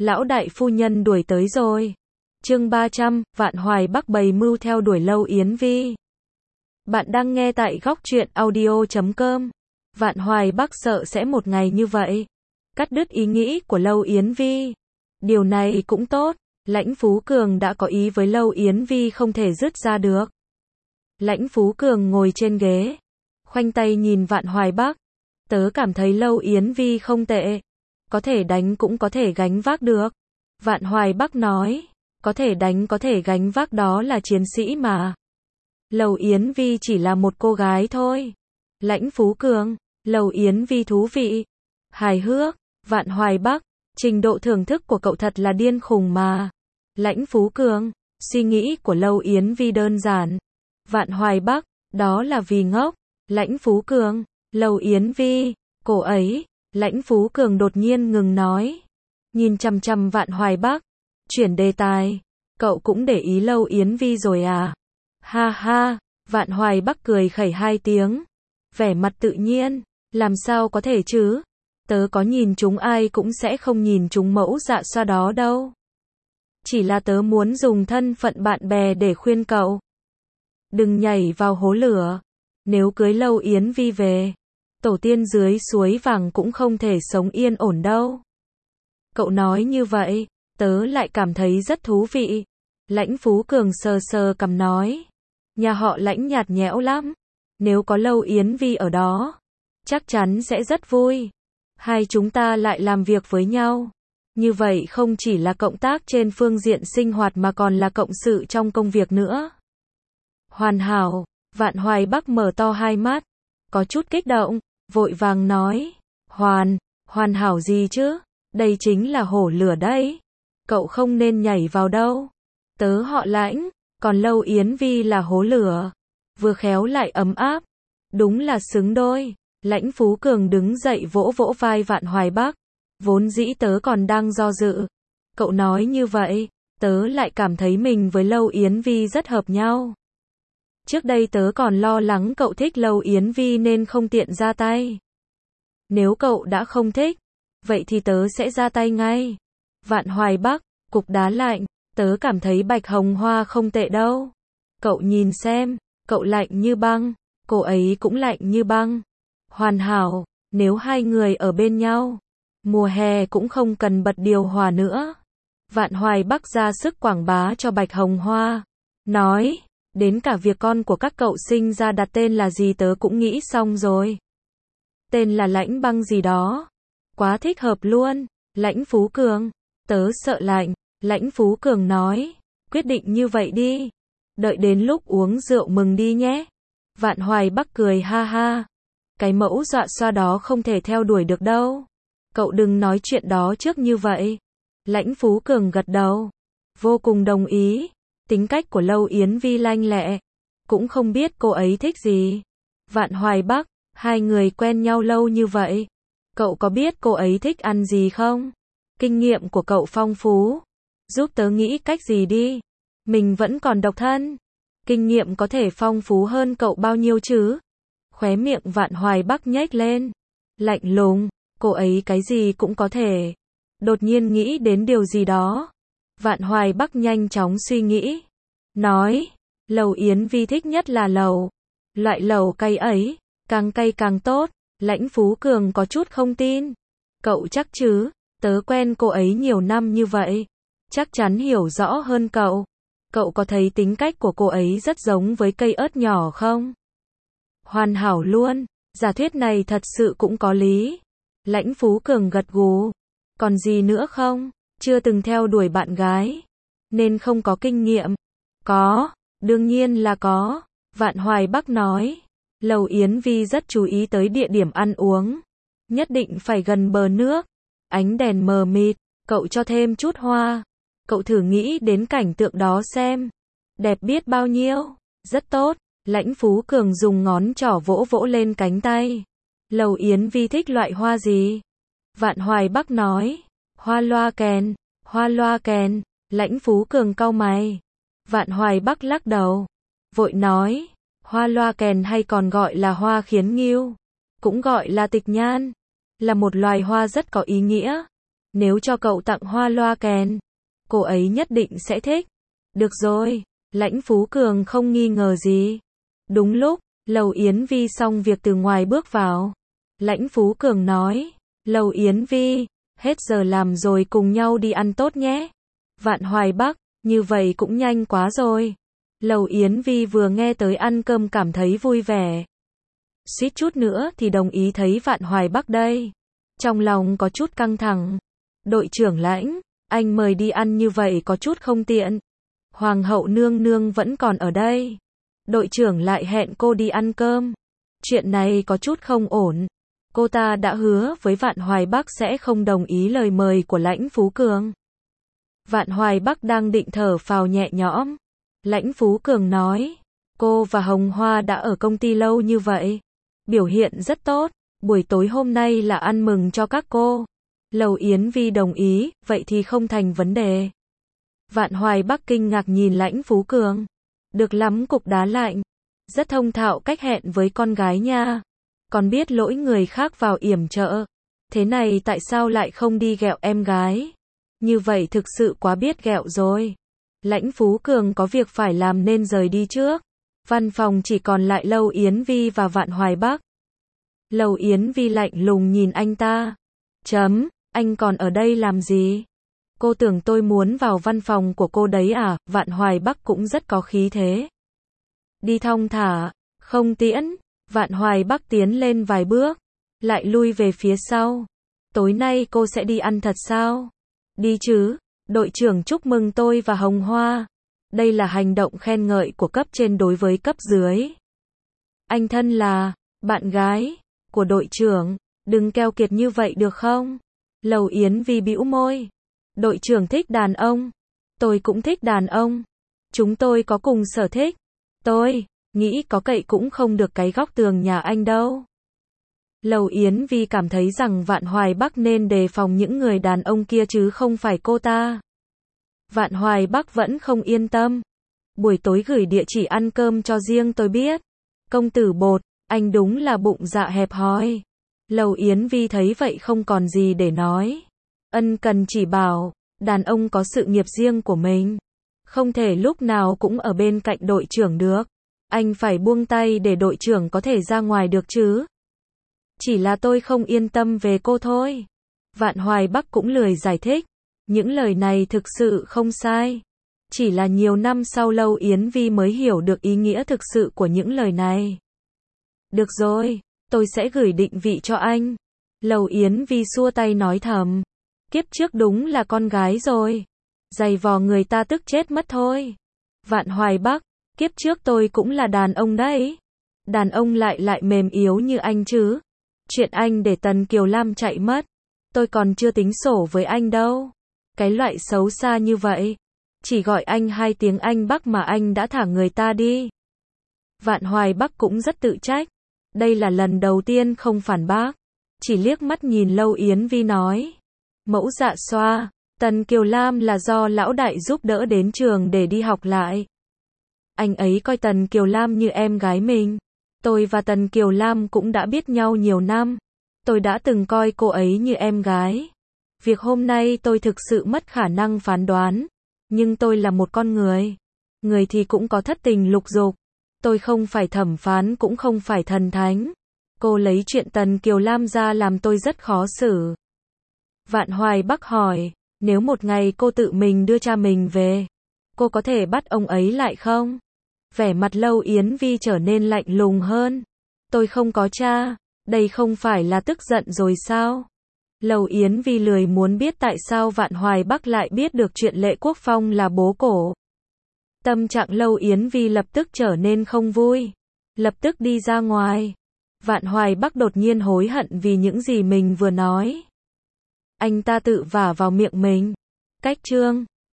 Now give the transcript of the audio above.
lão đại phu nhân đuổi tới rồi. Chương 300, Vạn Hoài Bắc bày mưu theo đuổi Lâu Yến Vi. Bạn đang nghe tại góc truyện audio.com. Vạn Hoài Bắc sợ sẽ một ngày như vậy cắt đứt ý nghĩ của Lâu Yến Vi. Điều này cũng tốt, Lãnh Phú Cường đã có ý với Lâu Yến Vi không thể dứt ra được. Lãnh Phú Cường ngồi trên ghế, khoanh tay nhìn Vạn Hoài Bắc. Tớ cảm thấy Lâu Yến Vi không tệ, có thể đánh cũng có thể gánh vác được. Vạn Hoài Bắc nói, có thể đánh có thể gánh vác đó là chiến sĩ mà. Lâu Yến Vi chỉ là một cô gái thôi. Lãnh Phú Cường, Lâu Yến Vi thú vị, hài hước. Vạn Hoài Bắc, trình độ thưởng thức của cậu thật là điên khùng mà. Lãnh Phú Cường, suy nghĩ của Lâu Yến Vi đơn giản. Vạn Hoài Bắc, đó là vì ngốc. Lãnh Phú Cường, Lâu Yến Vi, cô ấy. Lãnh Phú Cường đột nhiên ngừng nói, nhìn chằm chằm Vạn Hoài Bắc, chuyển đề tài. Cậu cũng để ý Lâu Yến Vi rồi à? Ha ha, Vạn Hoài Bắc cười khẩy hai tiếng, vẻ mặt tự nhiên, làm sao có thể chứ? Tớ có nhìn chúng ai cũng sẽ không nhìn chúng mẫu dạ xoa đó đâu. Chỉ là tớ muốn dùng thân phận bạn bè để khuyên cậu. Đừng nhảy vào hố lửa. Nếu cưới Lâu Yến Vi về, tổ tiên dưới suối vàng cũng không thể sống yên ổn đâu. Cậu nói như vậy, tớ lại cảm thấy rất thú vị. Lãnh Phú Cường sờ sờ cằm nói, nhà họ Lãnh nhạt nhẽo lắm. Nếu có Lâu Yến Vi ở đó, chắc chắn sẽ rất vui. Hai chúng ta lại làm việc với nhau. Như vậy không chỉ là cộng tác trên phương diện sinh hoạt mà còn là cộng sự trong công việc nữa. Hoàn hảo. Vạn Hoài Bắc mở to hai mắt, có chút kích động, vội vàng nói, hoàn hảo gì chứ? Đây chính là hổ lửa đấy. Cậu không nên nhảy vào đâu. Tớ họ Lãnh, còn Lâu Yến Vi là hố lửa. Vừa khéo lại ấm áp. Đúng là xứng đôi. Lãnh Phú Cường đứng dậy vỗ vỗ vai Vạn Hoài Bắc. Vốn dĩ tớ còn đang do dự. Cậu nói như vậy, tớ lại cảm thấy mình với Lâu Yến Vi rất hợp nhau. Trước đây tớ còn lo lắng cậu thích Lâu Yến Vi nên không tiện ra tay. Nếu cậu đã không thích, vậy thì tớ sẽ ra tay ngay. Vạn Hoài Bắc, cục đá lạnh, tớ cảm thấy Bạch Hồng Hoa không tệ đâu. Cậu nhìn xem, cậu lạnh như băng, cô ấy cũng lạnh như băng. Hoàn hảo, nếu hai người ở bên nhau, mùa hè cũng không cần bật điều hòa nữa. Vạn Hoài Bắc ra sức quảng bá cho Bạch Hồng Hoa, nói, đến cả việc con của các cậu sinh ra đặt tên là gì tớ cũng nghĩ xong rồi. Tên là Lãnh Băng gì đó. Quá thích hợp luôn. Lãnh Phú Cường, tớ sợ lạnh. Lãnh Phú Cường nói, quyết định như vậy đi. Đợi đến lúc uống rượu mừng đi nhé. Vạn Hoài Bắc cười ha ha. Cái mẫu dọa xoa đó không thể theo đuổi được đâu. Cậu đừng nói chuyện đó trước như vậy. Lãnh Phú Cường gật đầu, vô cùng đồng ý. Tính cách của Lâu Yến Vi lanh lẹ, cũng không biết cô ấy thích gì. Vạn Hoài Bắc, hai người quen nhau lâu như vậy, cậu có biết cô ấy thích ăn gì không? Kinh nghiệm của cậu phong phú, giúp tớ nghĩ cách gì đi. Mình vẫn còn độc thân, kinh nghiệm có thể phong phú hơn cậu bao nhiêu chứ? Khóe miệng Vạn Hoài Bắc nhếch lên, lạnh lùng, cô ấy cái gì cũng có thể. Đột nhiên nghĩ đến điều gì đó. Vạn Hoài Bắc nhanh chóng suy nghĩ, nói, Lâu Yến Vi thích nhất là lẩu. Loại lẩu cay ấy, càng cay càng tốt. Lãnh Phú Cường có chút không tin. Cậu chắc chứ, tớ quen cô ấy nhiều năm như vậy, chắc chắn hiểu rõ hơn cậu. Cậu có thấy tính cách của cô ấy rất giống với cây ớt nhỏ không? Hoàn hảo luôn, giả thuyết này thật sự cũng có lý. Lãnh Phú Cường gật gù, còn gì nữa không? Chưa từng theo đuổi bạn gái, nên không có kinh nghiệm. Có, đương nhiên là có. Vạn Hoài Bắc nói, Lâu Yến Vi rất chú ý tới địa điểm ăn uống. Nhất định phải gần bờ nước, ánh đèn mờ mịt, cậu cho thêm chút hoa. Cậu thử nghĩ đến cảnh tượng đó xem. Đẹp biết bao nhiêu, rất tốt. Lãnh Phú Cường dùng ngón trỏ vỗ vỗ lên cánh tay. Lâu Yến Vi thích loại hoa gì? Vạn Hoài Bắc nói, hoa loa kèn. Hoa loa kèn. Lãnh Phú Cường cau mày. Vạn Hoài Bắc lắc đầu, vội nói, hoa loa kèn hay còn gọi là hoa khiến ngưu, cũng gọi là tịch nhan, là một loài hoa rất có ý nghĩa. Nếu cho cậu tặng hoa loa kèn, cô ấy nhất định sẽ thích. Được rồi, Lãnh Phú Cường không nghi ngờ gì. Đúng lúc, Lầu Yến Vi xong việc từ ngoài bước vào. Lãnh Phú Cường nói, Lầu Yến Vi, hết giờ làm rồi cùng nhau đi ăn tốt nhé. Vạn Hoài Bắc, như vậy cũng nhanh quá rồi. Lầu Yến Vi vừa nghe tới ăn cơm cảm thấy vui vẻ. Suýt chút nữa thì đồng ý thấy Vạn Hoài Bắc đây. Trong lòng có chút căng thẳng. Đội trưởng Lãnh, anh mời đi ăn như vậy có chút không tiện. Hoàng hậu nương nương vẫn còn ở đây. Đội trưởng lại hẹn cô đi ăn cơm. Chuyện này có chút không ổn. Cô ta đã hứa với Vạn Hoài Bắc sẽ không đồng ý lời mời của Lãnh Phú Cường. Vạn Hoài Bắc đang định thở phào nhẹ nhõm. Lãnh Phú Cường nói, cô và Hồng Hoa đã ở công ty lâu như vậy. Biểu hiện rất tốt, buổi tối hôm nay là ăn mừng cho các cô. Lầu Yến Vi đồng ý, vậy thì không thành vấn đề. Vạn Hoài Bắc kinh ngạc nhìn Lãnh Phú Cường. Được lắm cục đá lạnh. Rất thông thạo cách hẹn với con gái nha. Còn biết lỗi người khác vào yểm trợ. Thế này tại sao lại không đi ghẹo em gái? Như vậy thực sự quá biết ghẹo rồi. Lãnh Phú Cường có việc phải làm nên rời đi trước. Văn phòng chỉ còn lại Lầu Yến Vi và Vạn Hoài Bắc. Lầu Yến Vi lạnh lùng nhìn anh ta. Anh còn ở đây làm gì? Cô tưởng tôi muốn vào văn phòng của cô đấy à? Vạn Hoài Bắc cũng rất có khí thế. Đi thong thả, không tiễn. Vạn Hoài Bắc tiến lên vài bước, lại lui về phía sau. Tối nay cô sẽ đi ăn thật sao? Đi chứ, đội trưởng chúc mừng tôi và Hồng Hoa. Đây là hành động khen ngợi của cấp trên đối với cấp dưới. Anh thân là bạn gái của đội trưởng, đừng keo kiệt như vậy được không? Lầu Yến Vi bĩu môi. Đội trưởng thích đàn ông, tôi cũng thích đàn ông. Chúng tôi có cùng sở thích. Tôi nghĩ có cậy cũng không được cái góc tường nhà anh đâu. Lầu Yến Vi cảm thấy rằng Vạn Hoài Bắc nên đề phòng những người đàn ông kia chứ không phải cô ta. Vạn Hoài Bắc vẫn không yên tâm. Buổi tối gửi địa chỉ ăn cơm cho riêng tôi biết. Công tử Bột, anh đúng là bụng dạ hẹp hòi. Lầu Yến Vi thấy vậy không còn gì để nói. Ân cần chỉ bảo, đàn ông có sự nghiệp riêng của mình. Không thể lúc nào cũng ở bên cạnh đội trưởng được. Anh phải buông tay để đội trưởng có thể ra ngoài được chứ. Chỉ là tôi không yên tâm về cô thôi. Vạn Hoài Bắc cũng lười giải thích. Những lời này thực sự không sai. Chỉ là nhiều năm sau Lầu Yến Vi mới hiểu được ý nghĩa thực sự của những lời này. Được rồi, tôi sẽ gửi định vị cho anh. Lầu Yến Vi xua tay nói thầm. Kiếp trước đúng là con gái rồi. Giày vò người ta tức chết mất thôi. Vạn Hoài Bắc, kiếp trước tôi cũng là đàn ông đấy. Đàn ông lại mềm yếu như anh chứ. Chuyện anh để Tần Kiều Lam chạy mất. Tôi còn chưa tính sổ với anh đâu. Cái loại xấu xa như vậy. Chỉ gọi anh 2 tiếng anh Bắc mà anh đã thả người ta đi. Vạn Hoài Bắc cũng rất tự trách. Đây là lần đầu tiên không phản bác. Chỉ liếc mắt nhìn Lầu Yến Vi nói. Mẫu dạ xoa, Tần Kiều Lam là do lão đại giúp đỡ đến trường để đi học lại. Anh ấy coi Tần Kiều Lam như em gái mình. Tôi và Tần Kiều Lam cũng đã biết nhau nhiều năm. Tôi đã từng coi cô ấy như em gái. Việc hôm nay tôi thực sự mất khả năng phán đoán. Nhưng tôi là một con người. Người thì cũng có thất tình lục dục. Tôi không phải thẩm phán cũng không phải thần thánh. Cô lấy chuyện Tần Kiều Lam ra làm tôi rất khó xử. Vạn Hoài Bắc hỏi, nếu một ngày cô tự mình đưa cha mình về, cô có thể bắt ông ấy lại không? Vẻ mặt Lầu Yến Vi trở nên lạnh lùng hơn. Tôi không có cha, đây không phải là tức giận rồi sao? Lầu Yến Vi lười muốn biết tại sao Vạn Hoài Bắc lại biết được chuyện Lệ Quốc Phong là bố cổ. Tâm trạng Lầu Yến Vi lập tức trở nên không vui. Lập tức đi ra ngoài. Vạn Hoài Bắc đột nhiên hối hận vì những gì mình vừa nói. Anh ta tự vả vào miệng mình. Cách chương